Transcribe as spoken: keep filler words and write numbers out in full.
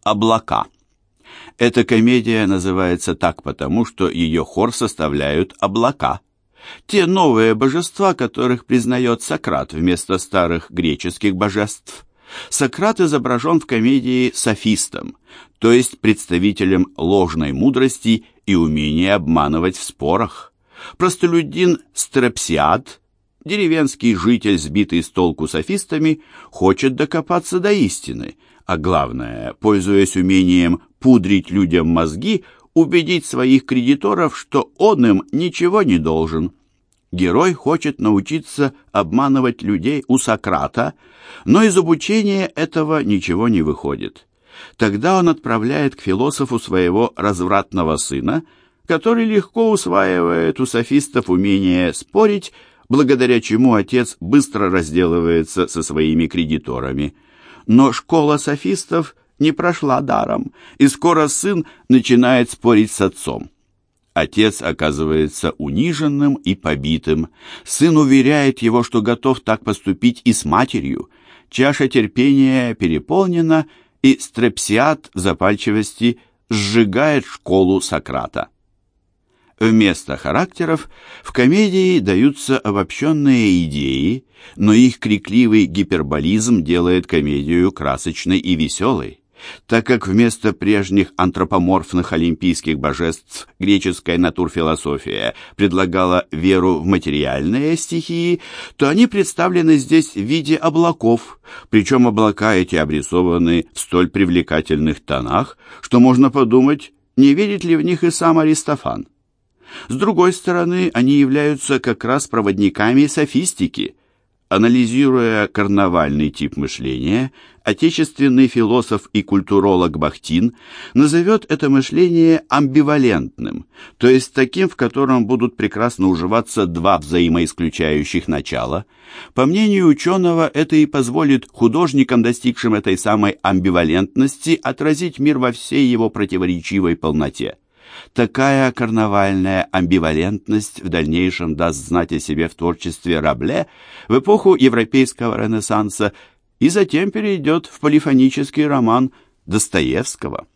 «Облака». Эта комедия называется так потому, что ее хор составляют облака. Те новые божества, которых признает Сократ вместо старых греческих божеств. Сократ изображен в комедии софистом, то есть представителем ложной мудрости и умения обманывать в спорах. Простолюдин Стрепсиад, деревенский житель, сбитый с толку софистами, хочет докопаться до истины, а главное, пользуясь умением пудрить людям мозги, убедить своих кредиторов, что он им ничего не должен. Герой хочет научиться обманывать людей у Сократа, но из обучения этого ничего не выходит. Тогда он отправляет к философу своего развратного сына, который легко усваивает у софистов умение спорить, благодаря чему отец быстро разделывается со своими кредиторами. Но школа софистов не прошла даром, и скоро сын начинает спорить с отцом. Отец оказывается униженным и побитым. Сын уверяет его, что готов так поступить и с матерью. Чаша терпения переполнена, и Стрепсиад в запальчивости сжигает школу Сократа. Вместо характеров в комедии даются обобщенные идеи, но их крикливый гиперболизм делает комедию красочной и веселой. Так как вместо прежних антропоморфных олимпийских божеств греческая натурфилософия предлагала веру в материальные стихии, то они представлены здесь в виде облаков, причем облака эти обрисованы в столь привлекательных тонах, что можно подумать, не верит ли в них и сам Аристофан. С другой стороны, они являются как раз проводниками софистики. Анализируя карнавальный тип мышления, отечественный философ и культуролог Бахтин назовет это мышление амбивалентным, то есть таким, в котором будут прекрасно уживаться два взаимоисключающих начала. По мнению ученого, это и позволит художникам, достигшим этой самой амбивалентности, отразить мир во всей его противоречивой полноте. Такая карнавальная амбивалентность в дальнейшем даст знать о себе в творчестве Рабле в эпоху европейского Ренессанса и затем перейдет в полифонический роман Достоевского.